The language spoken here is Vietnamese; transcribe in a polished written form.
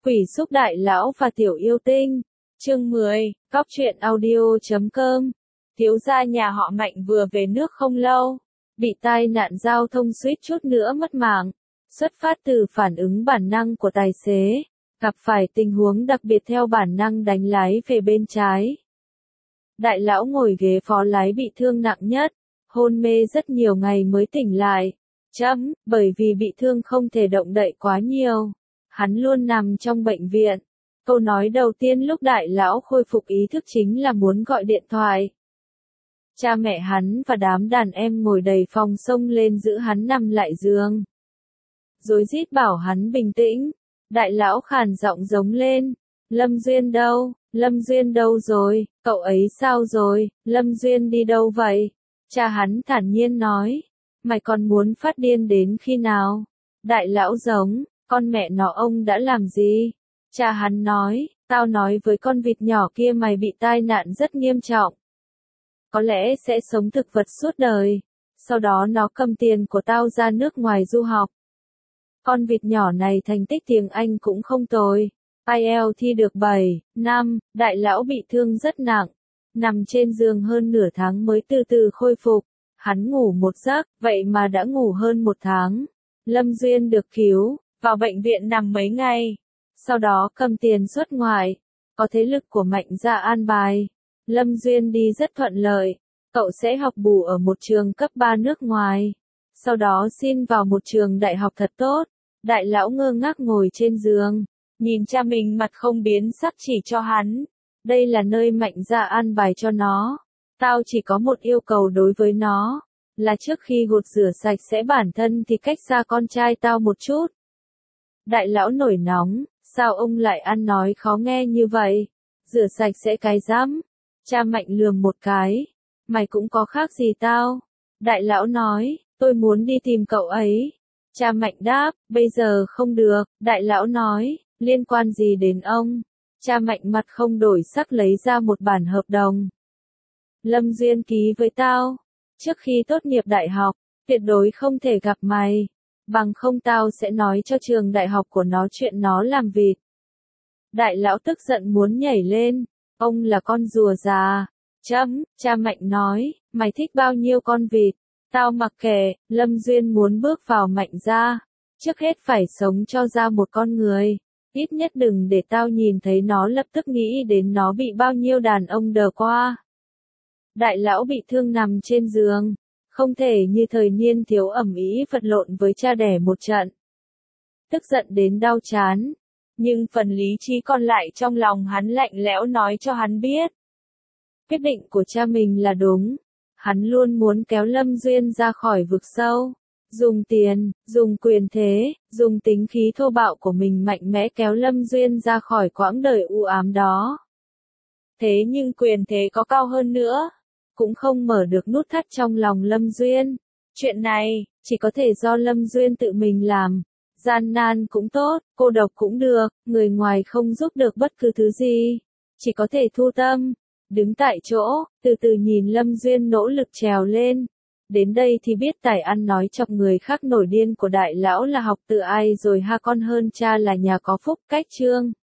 Quỷ xúc đại lão và tiểu yêu tinh. Chương 10, Cóc truyện audio.com. Thiếu gia nhà họ Mạnh vừa về nước không lâu, bị tai nạn giao thông suýt chút nữa mất mạng. Xuất phát từ phản ứng bản năng của tài xế, gặp phải tình huống đặc biệt theo bản năng đánh lái về bên trái. Đại lão ngồi ghế phó lái bị thương nặng nhất, hôn mê rất nhiều ngày mới tỉnh lại. Bởi vì bị thương không thể động đậy quá nhiều, hắn luôn nằm trong bệnh viện. Câu nói đầu tiên lúc đại lão khôi phục ý thức chính là muốn gọi điện thoại. Cha mẹ hắn và đám đàn em ngồi đầy phòng xông lên giữ hắn nằm lại giường, rối rít bảo hắn bình tĩnh. Đại lão khàn giọng giống lên, Lâm Duyên đâu, Lâm Duyên đâu rồi, cậu ấy sao rồi, Lâm Duyên đi đâu vậy? Cha hắn thản nhiên nói, mày còn muốn phát điên đến khi nào? Đại lão giống, con mẹ nó ông đã làm gì? Cha hắn nói, tao nói với con vịt nhỏ kia mày bị tai nạn rất nghiêm trọng, có lẽ sẽ sống thực vật suốt đời, sau đó nó cầm tiền của tao ra nước ngoài du học. Con vịt nhỏ này thành tích tiếng Anh cũng không tồi, IELTS thi được 7, 5, đại lão bị thương rất nặng, nằm trên giường hơn nửa tháng mới từ từ khôi phục. Hắn ngủ một giấc, vậy mà đã ngủ hơn một tháng. Lâm Duyên được cứu, vào bệnh viện nằm mấy ngày, sau đó cầm tiền xuất ngoại, có thế lực của Mạnh gia an bài. Lâm Duyên đi rất thuận lợi, cậu sẽ học bù ở một trường cấp 3 nước ngoài, sau đó xin vào một trường đại học thật tốt. Đại lão ngơ ngác ngồi trên giường, nhìn cha mình mặt không biến sắc chỉ cho hắn. Đây là nơi Mạnh gia an bài cho nó. Tao chỉ có một yêu cầu đối với nó, là trước khi gột rửa sạch sẽ bản thân thì cách xa con trai tao một chút. Đại lão nổi nóng, sao ông lại ăn nói khó nghe như vậy? Rửa sạch sẽ cái rắm. Cha Mạnh lườm một cái, mày cũng có khác gì tao? Đại lão nói, tôi muốn đi tìm cậu ấy. Cha Mạnh đáp, bây giờ không được. Đại lão nói, liên quan gì đến ông? Cha Mạnh mặt không đổi sắc lấy ra một bản hợp đồng. Lâm Duyên ký với tao, trước khi tốt nghiệp đại học, tuyệt đối không thể gặp mày, bằng không tao sẽ nói cho trường đại học của nó chuyện nó làm vịt. Đại lão tức giận muốn nhảy lên, ông là con rùa già. Cha Mạnh nói, mày thích bao nhiêu con vịt, tao mặc kệ. Lâm Duyên muốn bước vào Mạnh gia, trước hết phải sống cho ra một con người, ít nhất đừng để tao nhìn thấy nó lập tức nghĩ đến nó bị bao nhiêu đàn ông đờ qua. Đại lão bị thương nằm trên giường, không thể như thời niên thiếu ầm ĩ vật lộn với cha đẻ một trận. Tức giận đến đau chán, nhưng phần lý trí còn lại trong lòng hắn lạnh lẽo nói cho hắn biết. Quyết định của cha mình là đúng, hắn luôn muốn kéo Lâm Duyên ra khỏi vực sâu, dùng tiền, dùng quyền thế, dùng tính khí thô bạo của mình mạnh mẽ kéo Lâm Duyên ra khỏi quãng đời u ám đó. Thế nhưng quyền thế có cao hơn nữa, cũng không mở được nút thắt trong lòng Lâm Duyên. Chuyện này, chỉ có thể do Lâm Duyên tự mình làm. Gian nan cũng tốt, cô độc cũng được, người ngoài không giúp được bất cứ thứ gì. Chỉ có thể thu tâm, đứng tại chỗ, từ từ nhìn Lâm Duyên nỗ lực trèo lên. Đến đây thì biết tài ăn nói chọc người khác nổi điên của đại lão là học từ ai rồi ha, con hơn cha là nhà có phúc. Cách chương